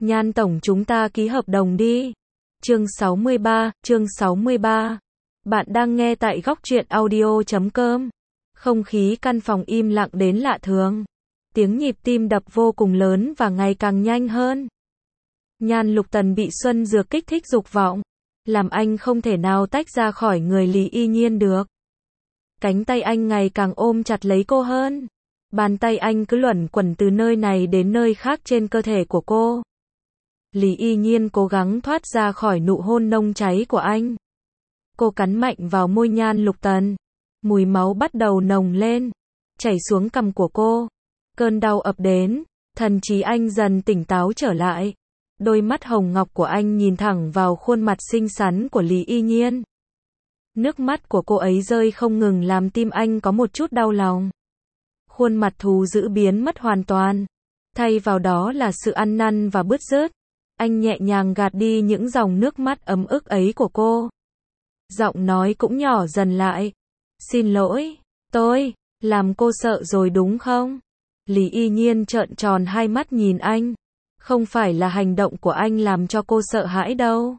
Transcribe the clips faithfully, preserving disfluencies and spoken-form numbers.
Nhan tổng chúng ta ký hợp đồng đi. Chương sáu mươi ba, chương sáu mươi ba. Bạn đang nghe tại góc truyện audio chấm com. Không khí căn phòng im lặng đến lạ thường. Tiếng nhịp tim đập vô cùng lớn và ngày càng nhanh hơn. Nhan Lục Tần bị Xuân Dược kích thích dục vọng, làm anh không thể nào tách ra khỏi người Lý Y Nhiên được. Cánh tay anh ngày càng ôm chặt lấy cô hơn. Bàn tay anh cứ luẩn quẩn từ nơi này đến nơi khác trên cơ thể của cô. Lý Y Nhiên cố gắng thoát ra khỏi nụ hôn nồng cháy của anh. Cô cắn mạnh vào môi Nhan Lục Tần. Mùi máu bắt đầu nồng lên, chảy xuống cằm của cô. Cơn đau ập đến, thần trí anh dần tỉnh táo trở lại. Đôi mắt hồng ngọc của anh nhìn thẳng vào khuôn mặt xinh xắn của Lý Y Nhiên. Nước mắt của cô ấy rơi không ngừng làm tim anh có một chút đau lòng. Khuôn mặt thù dữ biến mất hoàn toàn, thay vào đó là sự ăn năn và bứt rứt. Anh nhẹ nhàng gạt đi những dòng nước mắt ấm ức ấy của cô. Giọng nói cũng nhỏ dần lại. Xin lỗi, tôi làm cô sợ rồi đúng không? Lý Y Nhiên trợn tròn hai mắt nhìn anh. Không phải là hành động của anh làm cho cô sợ hãi đâu.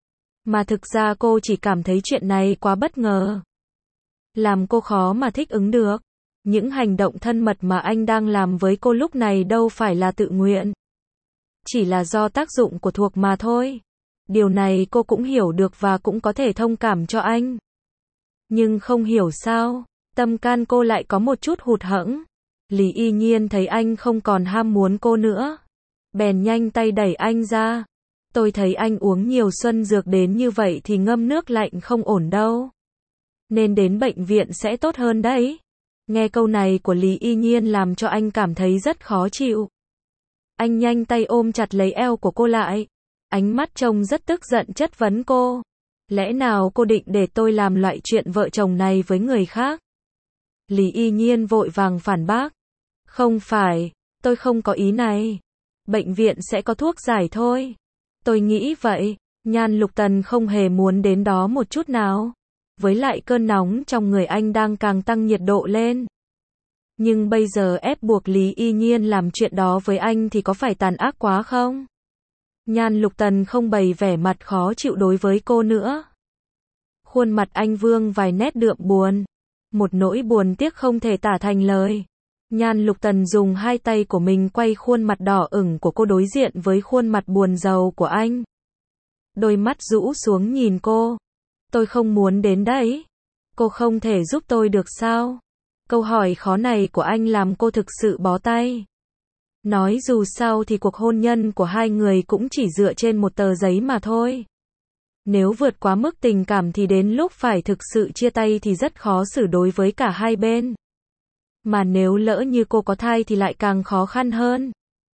Mà thực ra cô chỉ cảm thấy chuyện này quá bất ngờ. Làm cô khó mà thích ứng được. Những hành động thân mật mà anh đang làm với cô lúc này đâu phải là tự nguyện. Chỉ là do tác dụng của thuộc mà thôi. Điều này cô cũng hiểu được và cũng có thể thông cảm cho anh. Nhưng không hiểu sao, tâm can cô lại có một chút hụt hẫng. Lý Y Nhiên thấy anh không còn ham muốn cô nữa, bèn nhanh tay đẩy anh ra. Tôi thấy anh uống nhiều xuân dược đến như vậy thì ngâm nước lạnh không ổn đâu. Nên đến bệnh viện sẽ tốt hơn đấy. Nghe câu này của Lý Y Nhiên làm cho anh cảm thấy rất khó chịu. Anh nhanh tay ôm chặt lấy eo của cô lại. Ánh mắt trông rất tức giận chất vấn cô. Lẽ nào cô định để tôi làm loại chuyện vợ chồng này với người khác? Lý Y Nhiên vội vàng phản bác. Không phải, tôi không có ý này. Bệnh viện sẽ có thuốc giải thôi. Tôi nghĩ vậy. Nhan Lục Tần không hề muốn đến đó một chút nào. Với lại cơn nóng trong người anh đang càng tăng nhiệt độ lên. Nhưng bây giờ ép buộc Lý Y Nhiên làm chuyện đó với anh thì có phải tàn ác quá không? Nhan Lục Tần không bày vẻ mặt khó chịu đối với cô nữa. Khuôn mặt anh vương vài nét đượm buồn. Một nỗi buồn tiếc không thể tả thành lời. Nhan Lục Tần dùng hai tay của mình quay khuôn mặt đỏ ửng của cô đối diện với khuôn mặt buồn rầu của anh. Đôi mắt rũ xuống nhìn cô. Tôi không muốn đến đấy. Cô không thể giúp tôi được sao? Câu hỏi khó này của anh làm cô thực sự bó tay. Nói dù sao thì cuộc hôn nhân của hai người cũng chỉ dựa trên một tờ giấy mà thôi. Nếu vượt quá mức tình cảm thì đến lúc phải thực sự chia tay thì rất khó xử đối với cả hai bên. Mà nếu lỡ như cô có thai thì lại càng khó khăn hơn.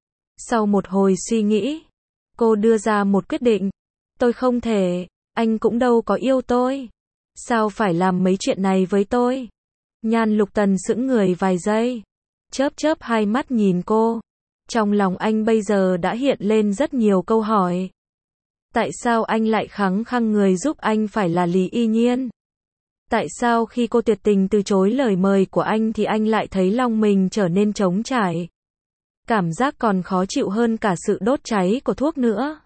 Sau một hồi suy nghĩ, cô đưa ra một quyết định. Tôi không thể, anh cũng đâu có yêu tôi. Sao phải làm mấy chuyện này với tôi? Nhan Lục Tần sững người vài giây, chớp chớp hai mắt nhìn cô. Trong lòng anh bây giờ đã hiện lên rất nhiều câu hỏi. Tại sao anh lại khăng khăng người giúp anh phải là Lý Y Nhiên? Tại sao khi cô tuyệt tình từ chối lời mời của anh thì anh lại thấy lòng mình trở nên trống trải? Cảm giác còn khó chịu hơn cả sự đốt cháy của thuốc nữa.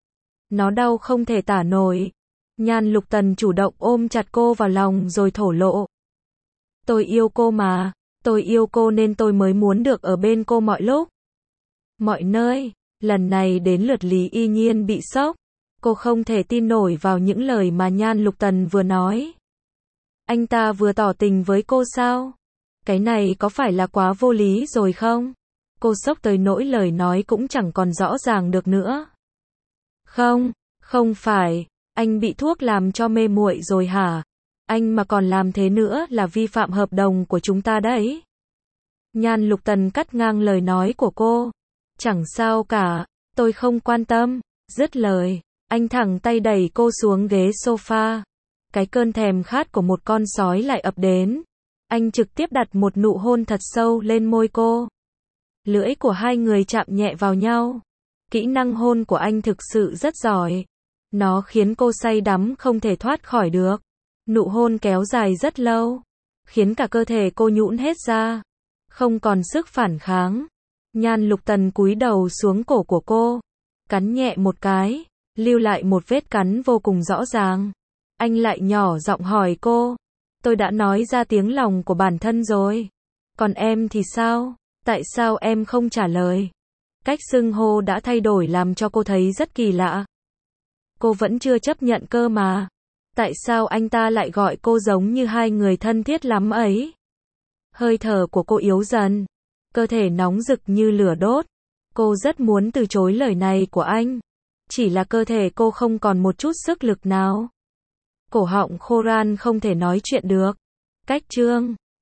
Nó đau không thể tả nổi. Nhan Lục Tần chủ động ôm chặt cô vào lòng rồi thổ lộ. Tôi yêu cô mà, tôi yêu cô nên tôi mới muốn được ở bên cô mọi lúc, mọi nơi. Lần này đến lượt Lý Y Nhiên bị sốc. Cô không thể tin nổi vào những lời mà Nhan Lục Tần vừa nói. Anh ta vừa tỏ tình với cô sao? Cái này có phải là quá vô lý rồi không? Cô sốc tới nỗi lời nói cũng chẳng còn rõ ràng được nữa. Không, không phải, anh bị thuốc làm cho mê muội rồi hả? Anh mà còn làm thế nữa là vi phạm hợp đồng của chúng ta đấy. Nhan Lục Tần cắt ngang lời nói của cô. Chẳng sao cả, tôi không quan tâm. Dứt lời, anh thẳng tay đẩy cô xuống ghế sofa. Cái cơn thèm khát của một con sói lại ập đến. Anh trực tiếp đặt một nụ hôn thật sâu lên môi cô. Lưỡi của hai người chạm nhẹ vào nhau. Kỹ năng hôn của anh thực sự rất giỏi. Nó khiến cô say đắm không thể thoát khỏi được. Nụ hôn kéo dài rất lâu, khiến cả cơ thể cô nhũn hết ra, không còn sức phản kháng. Nhan Lục Tần cúi đầu xuống cổ của cô, cắn nhẹ một cái, lưu lại một vết cắn vô cùng rõ ràng. Anh lại nhỏ giọng hỏi cô, tôi đã nói ra tiếng lòng của bản thân rồi. Còn em thì sao? Tại sao em không trả lời? Cách xưng hô đã thay đổi làm cho cô thấy rất kỳ lạ. Cô vẫn chưa chấp nhận cơ mà. Tại sao anh ta lại gọi cô giống như hai người thân thiết lắm ấy? Hơi thở của cô yếu dần, cơ thể nóng rực như lửa đốt. Cô rất muốn từ chối lời này của anh. Chỉ là cơ thể cô không còn một chút sức lực nào. Cổ họng khô ran không thể nói chuyện được. Cách chương